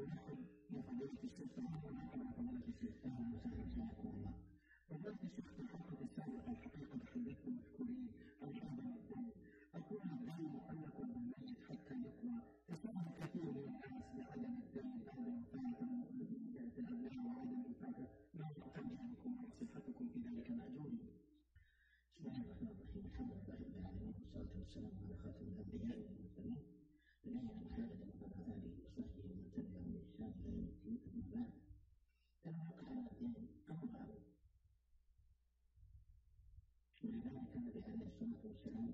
ونحن لفضيلة الشيخ ونحن فضيلة الشيخ أهلا وسهلا حياكم الله. فضيلة الشيخ في الحلقة السابقة الحقيقة حدثتم مشكورين عن هذا الدم. أقول الدم أنكم بالميت حتى يقوى، فسأل كثير من الناس بعدم الدم أو بالأبناء وعدم الفاتة، ما تقديمكم ونصيحتكم في ذلك مأجور. بسم الله الرحمن الرحيم، الحمد لله رب العالمين، والصلاة والسلام على خاتم الأنبياء والمرسلين نبينا محمد وعلى آله وصحبه ومن تبعهم بإحسان إلى يوم الدين. أما بعد، فالواقع على الدين أمر عظيم، ولذلك النبي عليه الصلاة والسلام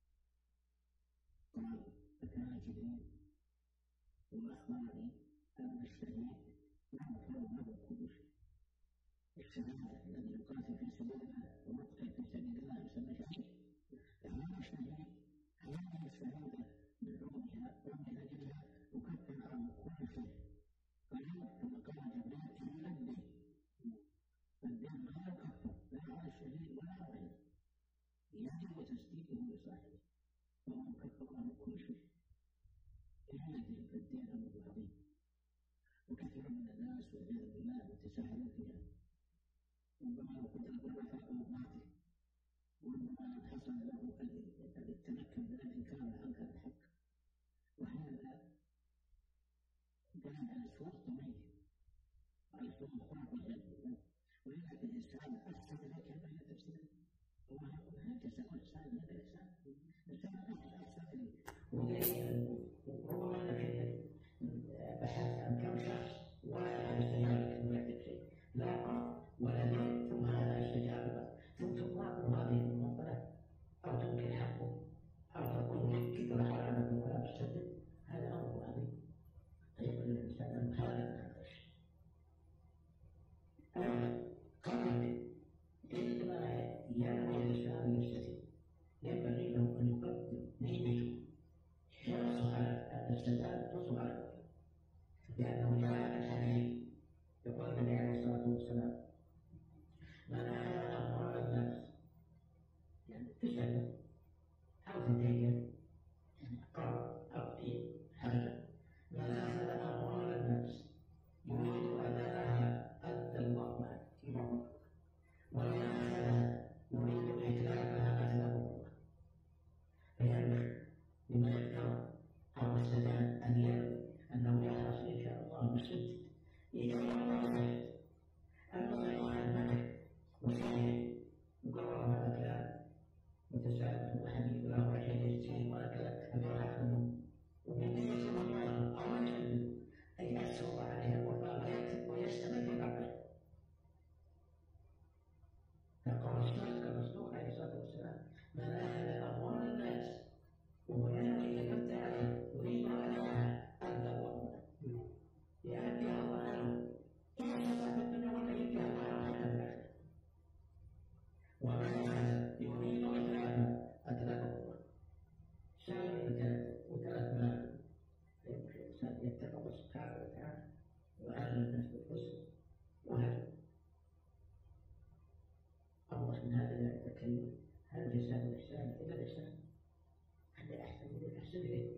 قال: فكان جبريل وأخبرني أن الشهيد يغفر له كل شيء. الشهادة الذي يقاتل في سبيل الله ويقتل في سبيل الله يسمى شهيد. فهذا الشهيد هذه الشهادة بعلومها ومن أجلها يكفر عنه كل شيء. قال ثم قال جبريل: إلا الدين. الدين لا يكفر لا على الشهيد ولا على غيره، يجب تسديده لصاحبه، وهو يكفر عنه كل شيء إلا الدين. فالدين أمر عظيم، وكثير من الناس والعياذ بالله يتساهلون فيها. ربما يكون الوفاء باطل، وربما حصل له التمكن من الإنكار عن هذا الحق، وهذا دليل على سوء الضمير وعلى سوء الخلق والعياذ بالله. ولذلك الإنسان أحسن لك ما تفسير الله يقول: هل جزاء الإحسان إلا الإحسان؟ الإنسان أحسن لي. وربما أنك بحثت عن كم شخص ولا يستجاب لك ويعطيك شيء، لا قرض ولا دين، ثم هذا يستجاب، ثم تطلق هذه المنطلة، أو تنكر حقه، أو تقول كيف لا حرام ولا مستدل. هذا أمر عظيم. يقول الإنسان أن هذا هذا الشيء قبل عندما ينوي الإنسان يستدل ينبغي له أن يقدم نيته حرصه على الاستدلال تصل على الوحي، لأنه جاء الحديث يقول النبي عليه الصلاة والسلام: من أحد أموال الناس، يعني تسأل أو تتيم أو دين حاجة، من أحد أموال الناس يريد أداءها أدى الله عنه، ومن أحدها يريد إتلافها أتلافه الله. فينبغي لمن اختار أو استدان أن ينوي أنه يحرص إن شاء الله مسدد يجب أن عن وسيله مقرر هذا الكلام متساءل وحديث له وحيد يجتهد وهكذا أبيعات منه، ومن يجب أو يجب أن يسوق عليها الوفاء ويستمر في بعضه. فقال الرسول عليه الصلاة والسلام: من أهل أموال الناس وهو ينوي أن يبدأ عليه يريد أداءها أدى الله عنه، يأتيها الله عنه ومن يريد إتلافها أتلافه الله. شيء وثلاث مال يمكن الإنسان يتقى سبحانه وتعالى وأهل الناس بالحسن، وهذا الله من هذا الكلمة: هل جزاء الإحسان إلا الإحسان؟ هل أحسن من الإحسان إليه؟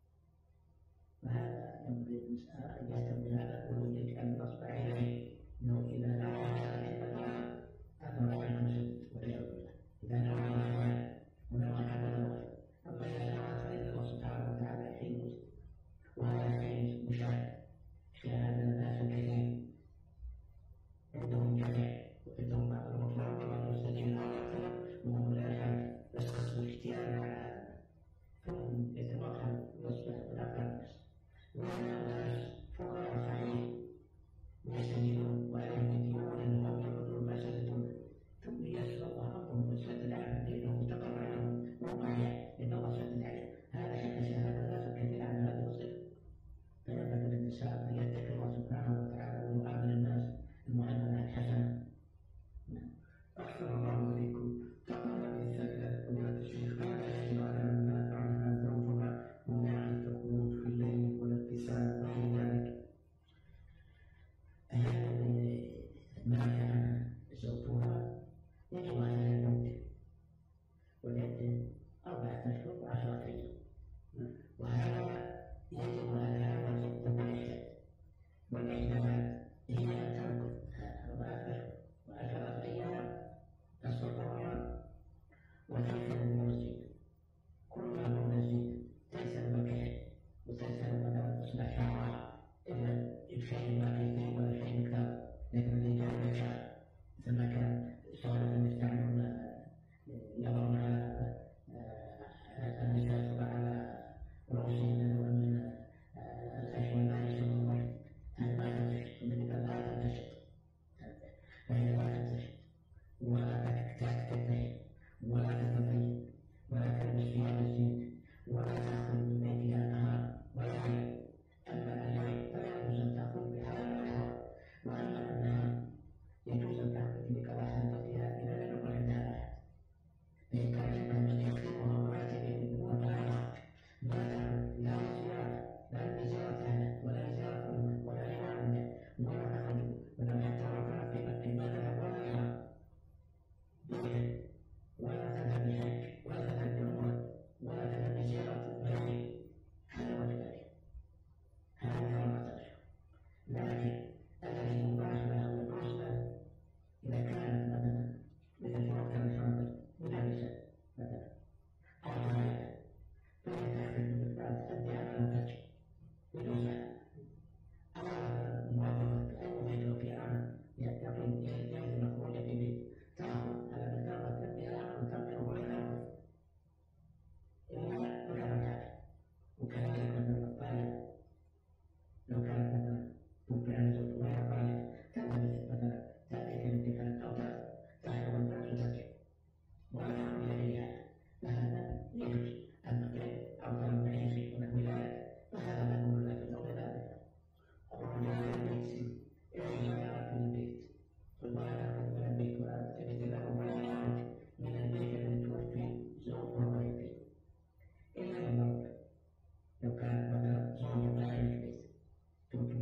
فهذا ينبغي الإنسان أن يهتم بهذا ويدرك أن نصب عينيه أنه إذا نوى أن رأيه والعياذ بالله، إذا نوى الخير ونوى الخير. أما إذا نوى فإن الله سبحانه وتعالى يحيي المسلم، وهذا الحديث مشاهد. شاهد الناس كثير عندهم جزع وعندهم بعض المفروض والمستجيب وهم لا يعرف يسقط الاختيار على هذا، فهم يتوقع ويصبح هناك الناس والناس فقراء صحيح يستجيبون ولا يستجيبون أنهم يقولون ما سددون، ثم يسر الله أمرهم وسدد عنهم دينهم وتقر عنهم وقعوا إن الله سدد عليهم. هذا حدث هذا الناس كثير عن هذا الوصف. فينبغي للإنسان أن يتقي الله سبحانه وتعالى ويعامل الناس المعاملة الحسنة. أحسن الله إليكم. تقرأ السادة فضيلة الشيخ قال على أن عنها زوجها منع الخروج في الليل والاتساع وغير ذلك. منع زوجها يجب عليها الموت والعدة 4 أشهر و10 أيام، وهذا يجب عليها وجب العدة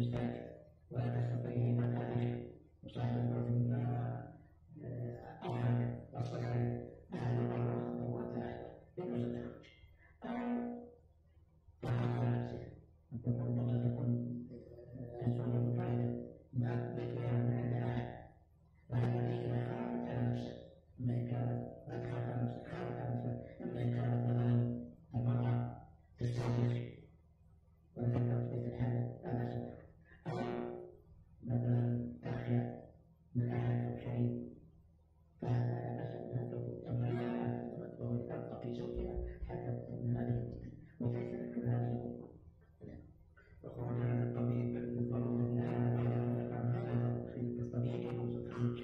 مساجد ولا تستطيعين ذلك وصاحب الرجل أو حاجة أصبح أهل الله سبحانه وتعالى يجوز التخرج أو تحرك نفسك أنت ربما تكون تسوي مفاجأة ما بكلام من أحد وهذا إذا خافت على نفسك ما كانت تخاف على نفسك خافت على نفسك ما كانت مثلا المرأة تستهدف وذكرت في الحالة لا تسمع أو مثلا تخشى من أحد أو شيء فهذا لا بأس منها وهو تبقى في زوجها حتى تكون هذه وتكون كل هذه الأمور. وقال هذا الطبيب بالضرورة من هذا في الطبيب وتخرج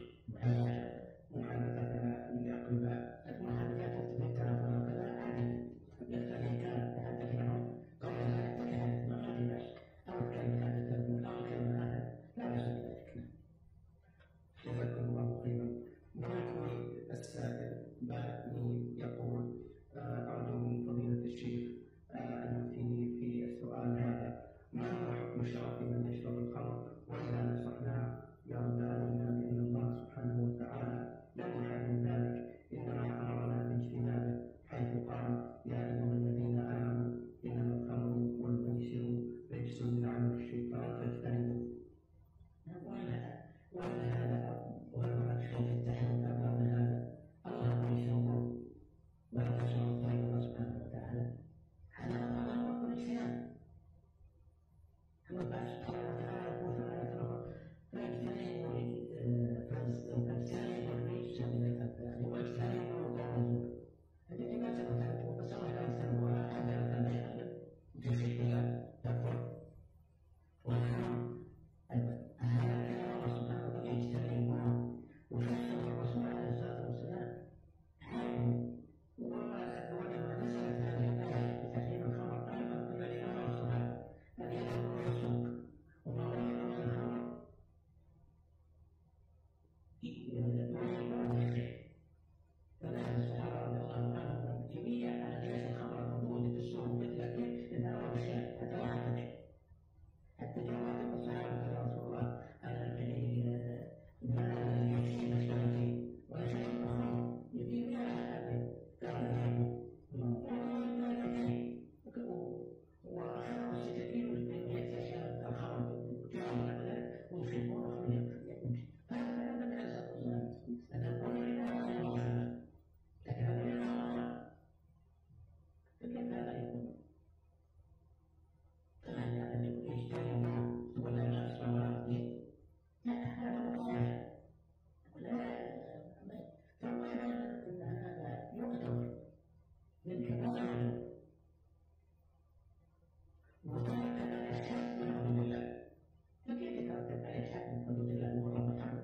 محادثة للأطباء المحادثات التي تعرفها وكذا التي كانت تحدث عنه قبل ذلك كانت ما خدمت أو كانت تتكلم أو كلمة لا بأس بذلك. جزاكم الله خيرا. معكم السائل بعدني يقول أرجو من فضيلة الشيخ أن يفتيني في السؤال هذا: ما هو حكم الشرع من يشرب الخمر وإذا نصحنا يرد علينا بأن الله سبحانه وتعالى لا يحب ذلك إنما أمرنا باجتنابه حيث قال: يا أيها الذين آمنوا إنما الخمر والميسر رجس من عمل الشيطان فاجتنبوه. ولا شيء في التحريم أبلغ من هذا. الله يسوع ولا تشرب الله سبحانه وتعالى هذا هو الإسلام. أما بعد سبحانه وتعالى يقول فلا يكره فاجتنبوا الرجس من الأوثان واجتنبوا الظلم. الذي ما تكون فسوى الإنسان ولا حتى يتبين بشكل تكفر والحرام هذا كان الله سبحانه وتعالى يجتنبه وفسر الرسول عليه الصلاة والسلام ولما نزلت هذه الآية بتحريم الخمر أيضا الذي أمر الصحابة أن يذهبوا إلى السوق وما وجدوا من الخمر يريدون الخير فذهب الصحابة رضي الله عنهم جميعا على ليس الخمر الموجود في السوق مثل إنه الشاي حتى واحد شيء حتى جاء الصحابة يا رسول الله أنا ما يكفي مسألتي ولا شيء آخر يجيب لي هذا قال لا يكفي وأخذوا السكاكين والبنيات أشياء الخمر جاءوا على ذلك ويحبون أخرين هذا من أسأل الله أن أقول إلى لكن هذا من الله فكيف هذا يكون؟ فمعنى أن يكون يجتنبه ولا يخص مرضه لا هذا هو الصحيح فهو أن هذا يقدر من كبار وترك الأشياء من حدود الله فكيف ترك الأشياء من حدود الله وهو محرم؟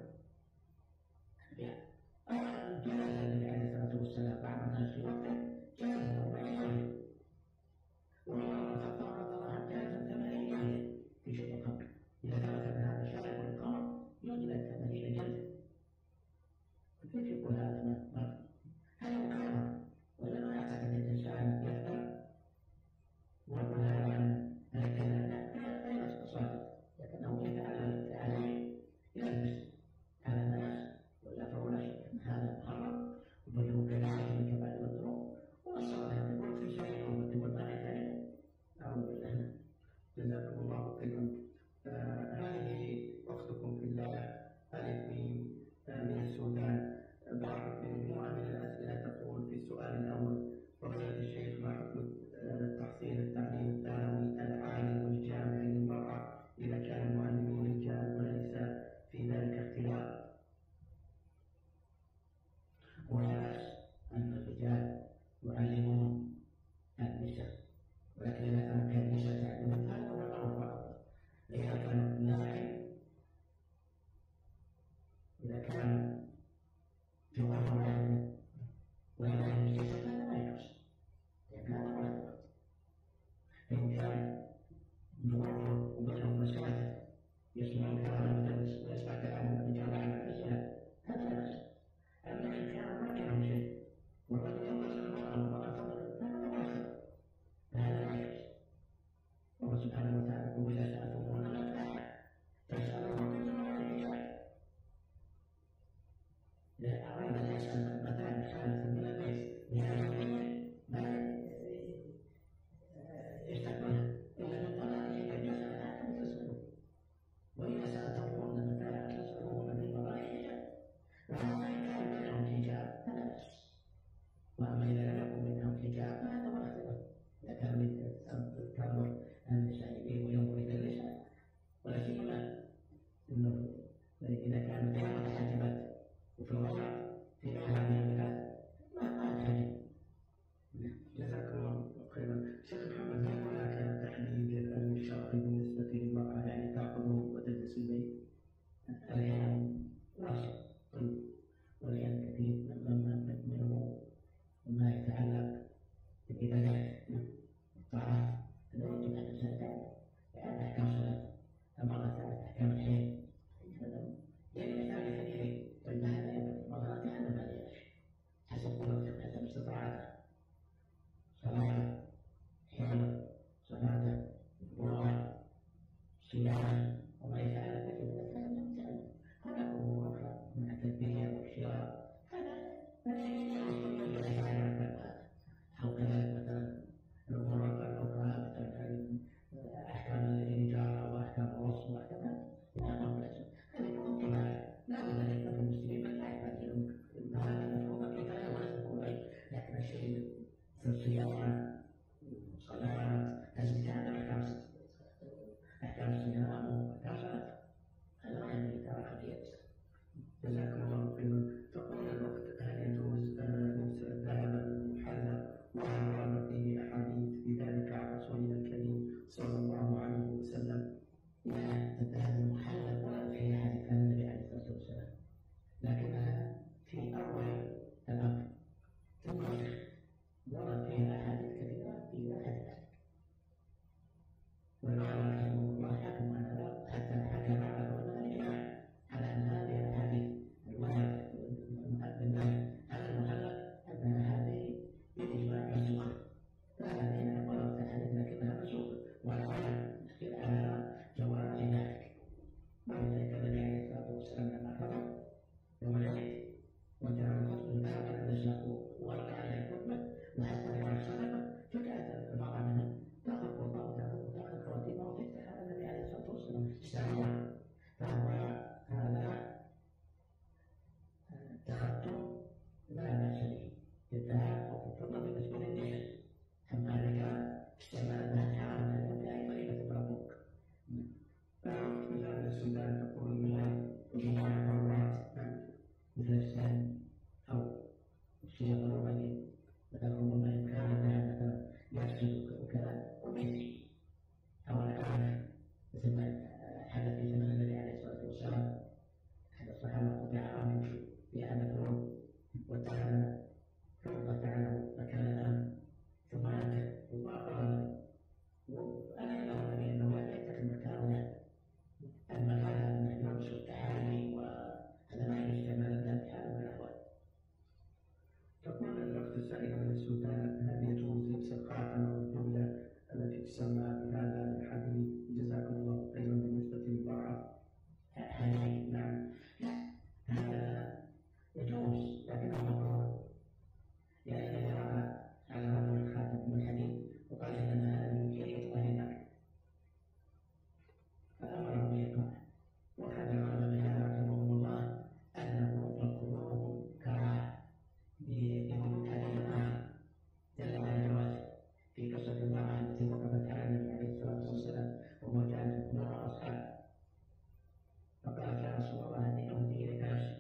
جاز النبي عليه الصلاة والسلام بعض الناس في وقته جاز ويصلي وعمر بن الخطاب رضي الله عنه جاز 80 في شرب الخمر إذا ثبت أن هذا شارب الخمر يجلد 80 جلدة فكيف يكون هذا مرض؟ هذا مكرر ولا ما يعتقد الإنسان يقدر ويقول هذا لا يصدق صادق لكنه يتعلم عليه يلبس على الناس ولا فهو لا شك أن هذا محرم بل هو كذلك من كبائر الذنوب والصلاة يقول في شيء والدماء ذلك أعوذ بالله. جزاكم الله خيرا. هذه أختكم في الله الإثنين من السودان بعثت مجموعة من الأسئلة تقول في السؤال الأول: فضيلة الشيخ ما حكم تحصيل التعليم الثانوي العالي والجامعي للمرأة إذا كان المعلمين رجال ونساء في ذلك اختلاف؟ ولا بأس أن الرجال يعلمون النساء ولكن إذا كان النساء تعلمون هذا هو الأمر أفضل. إذا كان النساء إذا كان في غرفة واحدة وإذا كان النساء فهذا لا يجوز لأن هذا هو الأفضل. فإن كان بغرفة وبينهم مساجد يسمعون كلام المدرس ويسمع كلام الرجال عن النساء هذا لا بأس. أما إن كان ما كان شيء والرجل ينبغي المرأة فضلا فهذا لا يجوز. الله سبحانه وتعالى يقول: إذا سألتموهن متاعا إذا كانت الحاجبات وفي الوسط في أحاديث جزاك الله خيرا. شيخ محمد، هل هناك تحديد للأمن الشرعي بالنسبة للمرأة، يعني تأخذ وتجلس في البيت؟ الأحيان واسع ولأن كثير منه ما يتعلق بالعبادات والطاعات التي يجب أن الإنسان يعني أحكام الصلاة أمارة أحكام الحيض يعني ثاني فإنها مرات تعلم هذه حسب قدرته حسب استطاعته صلاة حيض صلاة بلوغ صيام وما يتعلق بالإنسان هناك أمور من التدبير والشراء أو كذلك مثلا الأمور الأخرى مثل أحكام الإيجار وأحكام الوصف وأحكام لا المسلمين لا يحتاجون لكن الشيء في الصيام صلاة الزكاة أحكام الصيام وأحكام الصلاة هذا ما يتعرف فيه. جزاكم الله خيرا. تقول الوقت، هل يجوز أن الإنسان ذهب محلق وهل ورد فيه أحاديث في ذلك عن رسولنا الكريم صلى الله عليه وسلم؟ الذهب المحلق ورد فيه حديث عن النبي عليه الصلاة والسلام، لكنها في أول الأمر ثم ورد فيها أحاديث كثيرة في ذلك والعلماء رحمه الله حكموا حتى حكم على أن هذه الأحاديث الواردة على المحلق أن هذه بإجماع منسوخة، فهذه ورد الحديث لكنها منسوخة والعلماء على جواز ذلك. ولذلك النبي عليه الصلاة والسلام لما فرغ يوم العيد وجاء الرسول فأخذ نساءه ورد عليه الخطبة وحتى يرى الصدقة فكانت المرأة منها تأخذ وضع وتأخذ خواتيمها وتفتح على النبي عليه الصلاة والسلام استعمال، فهو هذا تخطب لا بأس به للذهب أو الفضة بالنسبة للنساء، أما ذلك استعمالها حرام بأي طريقة تطابق. بلاد السودان تقول جميع الحرمات مثل السن أو الصيغ الرومانية مثلا ربما كان مثلا يفسد وكذا ومثل أو الأعراف مثل ما حدث في زمن النبي عليه الصلاة والسلام أحد الصحابة قطع يمشي في هذا الثوب واتخذ فضة عنه مكانا ثم مات وأخذ وأنا له بأنه لا يتخذ مكانه المكان من يمشي التحالي وهذا ما يستعمل الناس في هذا الأحوال. تقول الأخت السائلة من السودان، هل يجوز لبس الخاتم أو الدبلة التي تسمى بهذا الحديث؟ جزاكم الله خيرا. بالنسبة للمرأة هذه نعم هذا يجوز لكنه مكروه، لأن الرأى على هذا الخاتم من الحديد وقال إن هذه هي طهيرة فأمره بإيقاعه، وكان العلماء رحمهم الله أنه مكروه كراهة بحديث آخر دل على الجواز في قصة المرأة التي وقفت على النبي عليه الصلاة والسلام وهو كان مع أصحابه فقالت يا رسول الله إني أهدي إليك نفسي،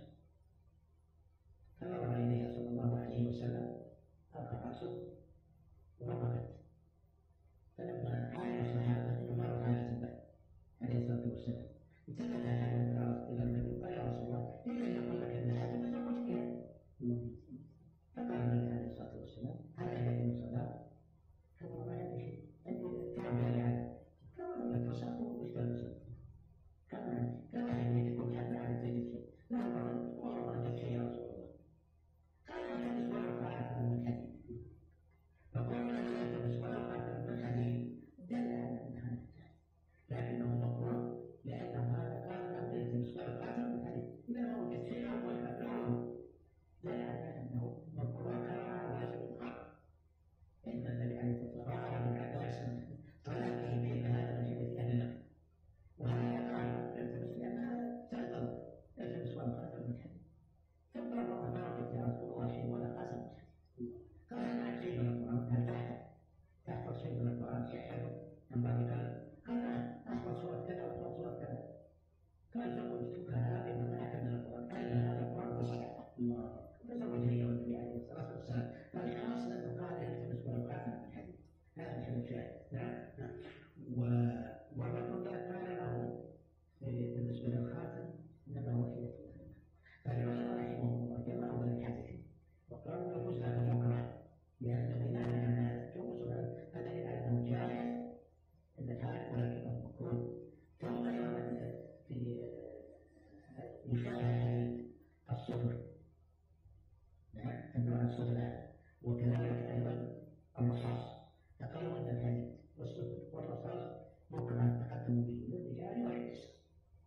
فنظر إليها صلى الله عليه وسلم أرفع رأسه ووقفت، فلما علم الصحابة أنه ما رفع رأسه عليه الصلاة والسلام انتبه إلى النبي قال يا رسول الله إلا يقول لك أن هذا ما تقول فيها، فقال النبي عليه الصلاة والسلام هذا يكون صلاة كما ما يدري أنت تعمل على كما الفساد والفساد كما يكون هذا على الزيت لا والله أنت يا رسول الله قال أنت تسمع فاعل من الحديث فقال أنت تسمع فاعل من الحديث دل على أنها لكنه مكروه لأنه هذا قال أنت تسمع فاعل من الحديث إنما هو كثير ولا فعله دل على أنه مكروه كراهة وليس بالحق، إن النبي عليه الصلاة والسلام قال من عباس طلبه بين هذا الحديث أهل وهذا قال التمس لأنها تعترض التمس والقاتل من الحديث ثم الله ما قلت يا رسول الله شيء ولا قاسم قال أنا شيء من القرآن هل تحفظ شيء من القرآن يحفظ أما قال أحفظ سورة كذا وأحفظ سورة كذا قال فقلت هذه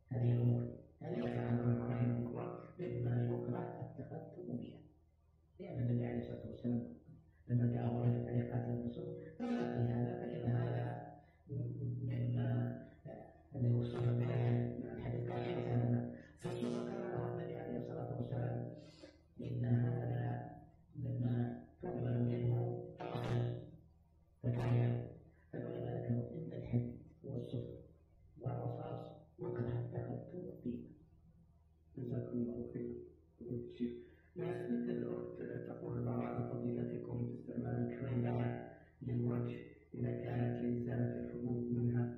هذه الأمور هذه يتعامل رحمه الله مما يكره التقدم بها، لأن النبي عليه الصلاة والسلام لما جاءه رجل عليه قاتل الرسول فقال في هذا فإن هذا مما الذي وصف به الحديث كان فالصورة كرره النبي عليه الصلاة والسلام إن هذا مما تقبل منه الأصل فكان فبين ذلك إن الحد والصفر والرصاص وكره التقدم به. جزاكم الله خير. مثل الأخت تقول بعض فضيلتكم في استعمال الكريم للوجه إذا كانت لإزالة الحبوب منها.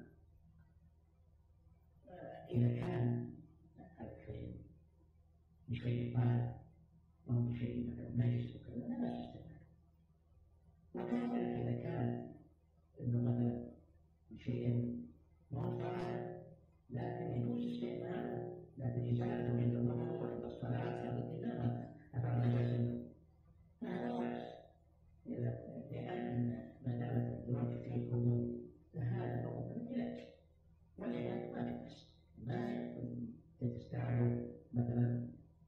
إذا كان الكريم بشيء طارئ أو بشيء مثلا نجس وكذا لا بأس استعماله، وكذلك إذا كان إنه مثلا بشيء مرفوع لكن يجوز استعماله، لكن إزالته عند الوضوء وعند الصلاة أو الإمامة أمام الجسد فهذا بأس، لأن ما دامت الوجه فيه حبوب فهذا نوع من العلاج، والعلاج ما بأس، ما تستعمل مثلا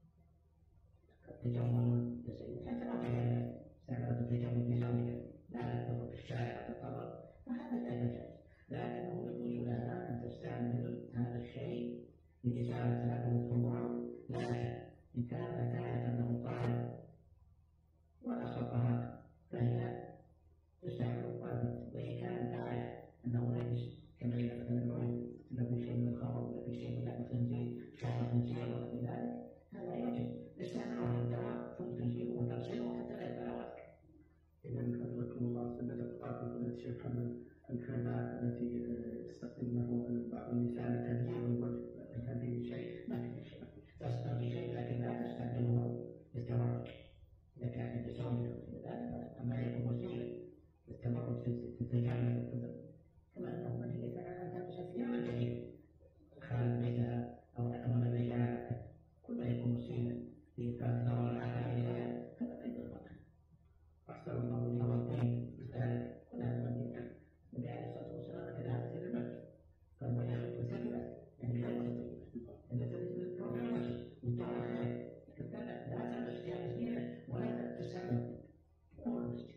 التجمل لسيد حتى لو كان استعملت التجمل لزوجها لا تضر الشارع وتضرر فهذا لا يجوز، لكنه يجوز لها أن تستعمل هذا الشيء لإزالة هذه الحبوب، لكن إن كان تعلم أنه طاهر وأصابها فهي تستعمل الطاهر، وإن كان تعلم أنه نجس كما إذا مثلا لا في شيء من الخمر ولا في شيء من لحم الخنزير شعر خنزير ولا في ذلك هذا يجب استعماله الدواء ثم تزيله وتغسله حتى لا يتلوث. إذا حفظكم الله سنة تقاطع فضيلة الشيخ محمد الكريمات التي تستخدمه بعض النساء لتزيين الوجه من هذه الشيء ما في شيء تصنع في شيء لكن لا تستعمله للتبرج إذا كان لزوجك وغير ذلك، أما يكون وسيلة للتبرج تتجمل كما أنه من يتعلم أن تلبس ثيابا جديدة خارج بيتها أو أمام بيتها كل ما يكون وسيلة لإثبات نظر العالم فلا أيضا مكان. أحسن الله إليكم. أو الدين مثال كل هذا من يمكن النبي عليه الصلاة والسلام كذا في المسجد قال ويأخذ وسكبة يعني لا يستطيع أن تلبس الفرنسي والطاعة لكن لا تلبس ثياب جديدة ولا تستعمل أمور المسجد.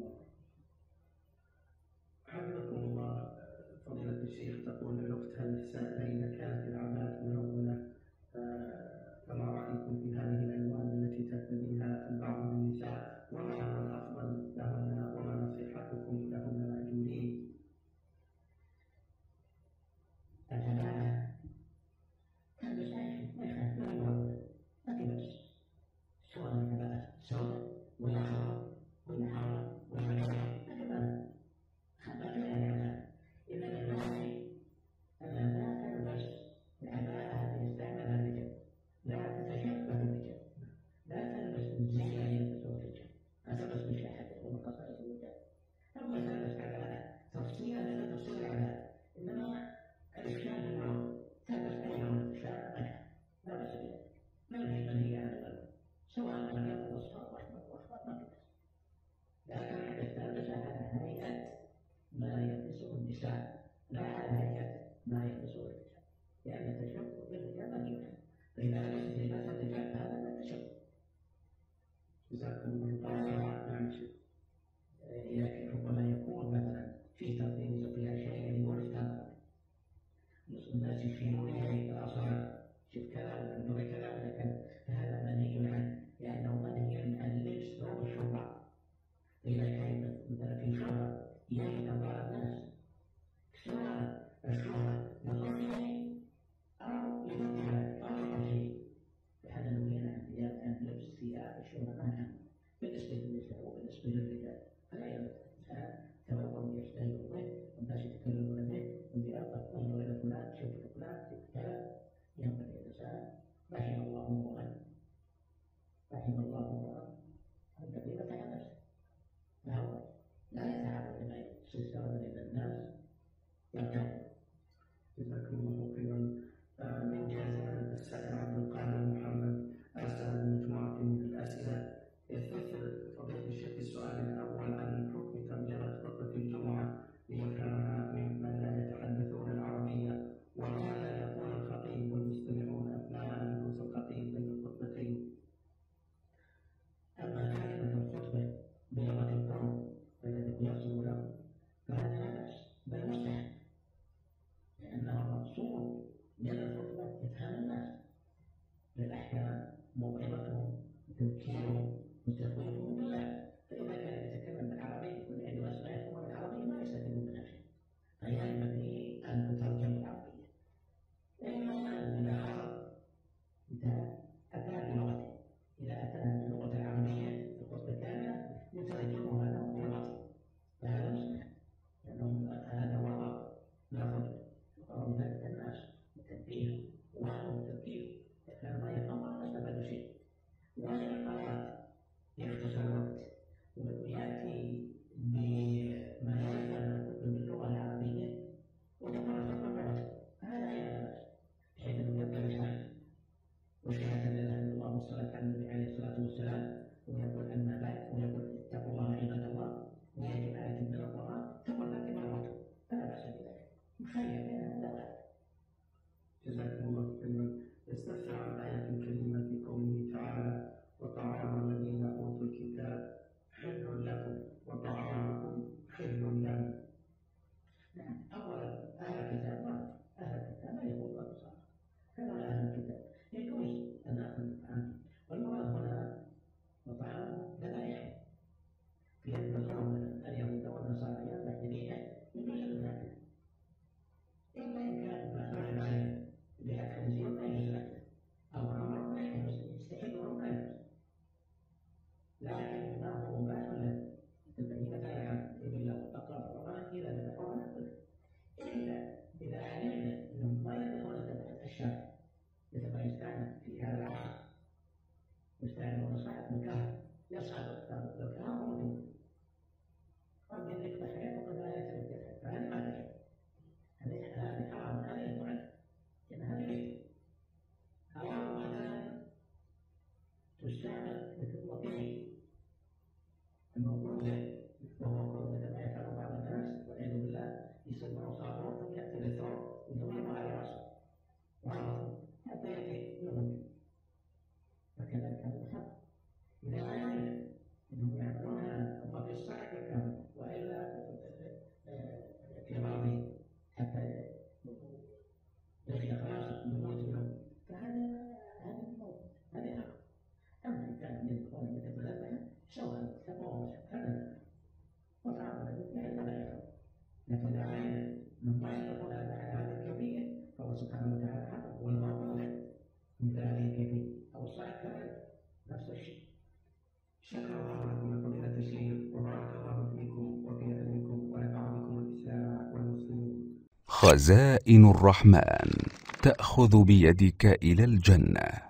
حفظكم الله فضيلة الشيخ تقول الأخت هل السائلة إذا كانت العباءة ملونة فما رأيكم في هذه الألوان التي ترتديها بعض النساء وما هو الأفضل لهن وما نصيحتكم لهن مأجورين؟ العباءة تلبس أي شيء ما في بأس سواء العباءة سوداء ولا حمراء ولا حمراء ولا بيضاء إذا الناس أنا لا تلبس العباءة التي يستعملها الرجال، لا تتشبه بالرجال، لا تلبس زي أن يلبسه الرجال، لا تلبس مشاحة ومقاصد الرجال، أما تلبس عباءة تفصيلا لا تفصيل العباءة، إنما الإشكال هو تلبس أي لون شاء منها لا بأس بذلك، من هي عن الألوان سواء كان يلبس أصفر وأحمر وأخضر ما بأس، لكن تلبس على هيئة ما يلبسه النساء لا على هيئة ما يلبسه الرجال، لأن التشبه بالرجال ممنوع، فإذا لبست لباس الرجال فهذا لا تشبه. جزاكم الله خير. لكن ربما يكون مثلا في ترتيب وفيها شيء يورث هذا الناس يشيلون إليه الأصابع شوف كذا وكذا كذا وكذا فهذا منهي عنه لأنه منهي عن لبس ثوب الشهرة. إذا كان مثلا في شهرة يجب أنظار الناس سواء الشهرة لغير شيء أو للاتباع أو للتشهير فهذا نهينا عن لبس ثياب الشهرة منها بالنسبة للنساء وبالنسبة للرجال فلا يلبس الإنسان ثوبا يشتهر به والناس يتكلمون به وبألقى أنظر إلى فلان شوف فلان شوف كذا ينبغي الإنسان رحم الله امرأ الذي متع نفسه فهو لا يتعرض لما يستوعب من الناس يرجعون. جزاكم الله خيرا. من جهة السائل عبد القادر محمد أرسل مجموعة من الأسئلة يستفسر فضيلة الشيخ السؤال الأول عن حكم ترجمة خطبة الجمعة ليفهمها ممن لا يتحدثون العربية، وماذا يقول الخطيب استفسر عن الآية الكريمة في قوله تعالى: وطعام الذين أوتوا الكتاب حل لكم وطعامكم حل لهم. أولا أهل الكتاب لا يقول النصارى، كما أهل الكتاب يجوز أن نأكل الطعام، والمراد هنا وطعام ذبائحهم، لأن اليهود والنصارى يعتقدون يجوز أن نأكل، إلا إن كان ما خرج عليه بأكل خنزير لا يجوز أكله، أو خمر لا يجوز يستحله لا يجوز، لكن ما هو مباح له البينة على يقول له تقرأ القرآن إذا ذبحوا نأكله، إلا إذا علمنا أنهم ما يذبحون ذبائح الشرع مثل ما يستعمل في هذا العصر، يستعملون صاحب مكان يصعد الكلام موجود، قد يذبح حياته وقد لا يذبح، فهذا ما ذبح، هذا حرام، هذا يفعل، لأن هذا ليس. أو مثلا تستعمل مثل الوقيع الموجودة، وهو مثل ما يفعل بعض الناس والعياذ بالله، يسمونه صابون ثم يأتي بالثوب ويدور على رأسه حتى يأتي يموت، فكذلك هذا الحق. إذا علمنا أنهم يعملون هذا وقد الصحة كلام وإلا في مرضه حتى يخلق رأسه يموت له، فهذا الموت هذا حق. أما إن كان يدخل يتبلغ سواء سموه هذا وطعام يعني لا يخاف، لكن إذا علمنا أنهم ما يدخلون على هذه الكمية فهو سبحانه وتعالى حق، والموت مثل هذه الكمية أو الصحة كذلك نفس الشيء. شكرا الله لكم فضيلة الشيخ، وبارك الله فيكم وفي علمكم ونفع بكم الإسلام والمسلمين. خزائن الرحمن تأخذ بيدك إلى الجنة.